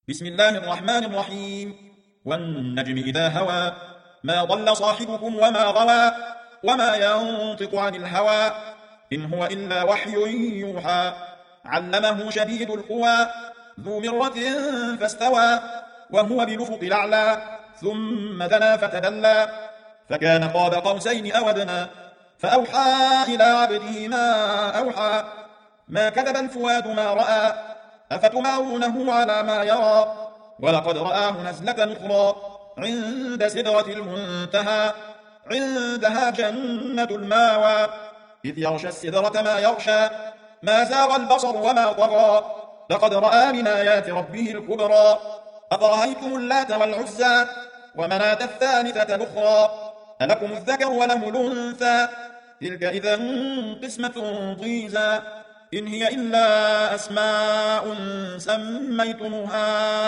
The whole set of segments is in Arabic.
بسم الله الرحمن الرحيم والنجم إذا هوى ما ضل صاحبكم وما غوى وما ينطق عن الهوى إن هو إلا وحي يوحى علمه شديد القوى ذو مرة فاستوى وهو بالأفق الأعلى ثم دنا فتدلى فكان قاب قوسين أو أدنى فأوحى إلى عبده ما أوحى ما كذب الفؤاد ما رأى أفتمارونه على ما يرى ولقد رآه نزلة أخرى عند سدرة المنتهى عندها جنة الماوى إذ يغشى السدرة ما يغشى ما زاغ البصر وما طغى لقد رأى من آيات ربه الكبرى أفرأيتم اللات والعزى ومناة الثالثة الأخرى ألكم الذكر وله الأنثى تلك إذا قسمة ضيزى إن هي إلا أسماء سميتموها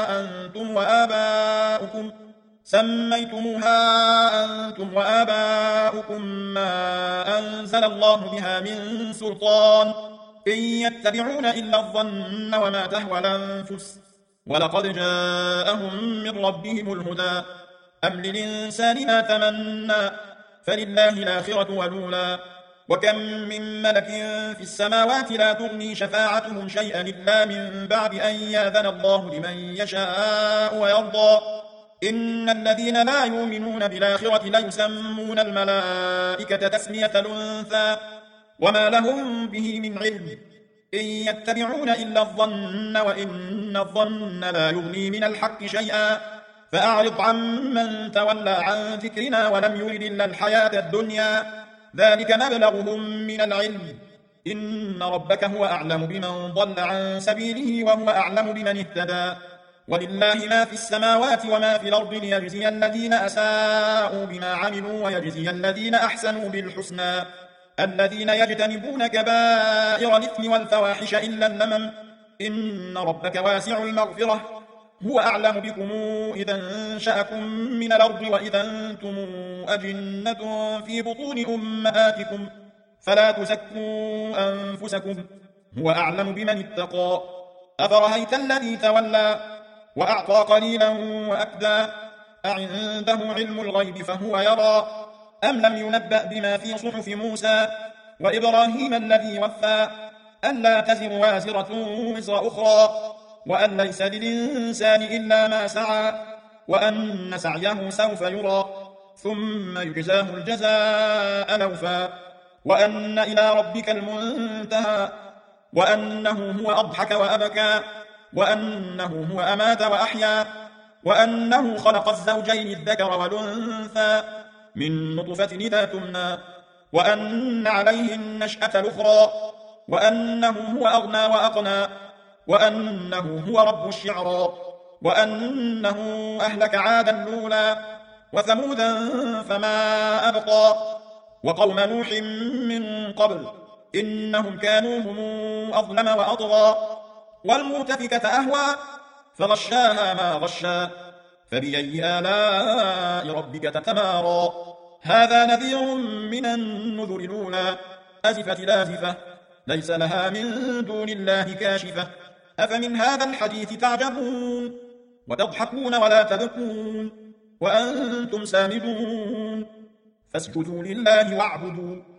أنتم وآباؤكم ما أنزل الله بها من سلطان إن يتبعون إلا الظن وما تهوى الأنفس ولقد جاءهم من ربهم الهدى أم للإنسان ما تمنى فلله الآخرة والأولى وكم من ملك في السماوات لا تغني شفاعتهم شيئا إلا من بعد أن يأذن الله لمن يشاء ويرضى إن الذين لا يؤمنون بالآخرة ليسمون الملائكة تسمية الأنثى وما لهم به من علم إن يتبعون إلا الظن وإن الظن لا يغني من الحق شيئا فأعرض عمن تولى عن ذكرنا ولم يرد إلا الحياة الدنيا ذلك مبلغهم من العلم إن ربك هو أعلم بمن ضل عن سبيله وهو أعلم بمن اهتدى ولله ما في السماوات وما في الأرض ليجزي الذين أساءوا بما عملوا ويجزي الذين أحسنوا بالحسنى الذين يجتنبون كبائر الإثم والفواحش إلا اللمم إن ربك واسع المغفرة هو أعلم بكم إذا انشأكم من الأرض وإذا أنتم أجنة في بطون أمهاتكم فلا تزكوا أنفسكم هو أعلم بمن اتقى أفرأيت الذي تولى وأعطى قليلا وأكدى أعنده علم الغيب فهو يرى أم لم ينبأ بما في صحف موسى وإبراهيم الذي وفى ألا تزر وازرة وزر أخرى وأن ليس للإنسان إلا ما سعى وأن سعيه سوف يرى ثم يجزاه الجزاء الأوفى وأن إلى ربك المنتهى وأنه هو أضحك وأبكى وأنه هو أمات وأحيا وأنه خلق الزوجين الذكر والأنثى من نطفة إذا تمنى وأن عليه النشأة الأخرى وأنه هو أغنى وأقنى وأنه هو رب الشعرى وأنه أهلك عادا الأولى وثمودا فما أبقى وقوم نوح من قبل إنهم كانوا هم أظلم وأطغى والمؤتفكة أهوى فغشاها ما غشا فبأي آلاء ربك تتمارى هذا نذير من النذر الأولى أزفت الآزفة ليس لها من دون الله كاشفة أفمن هذا الحديث تعجبون وتضحكون ولا تبكون وأنتم سامدون فاسجدوا لله واعبدوا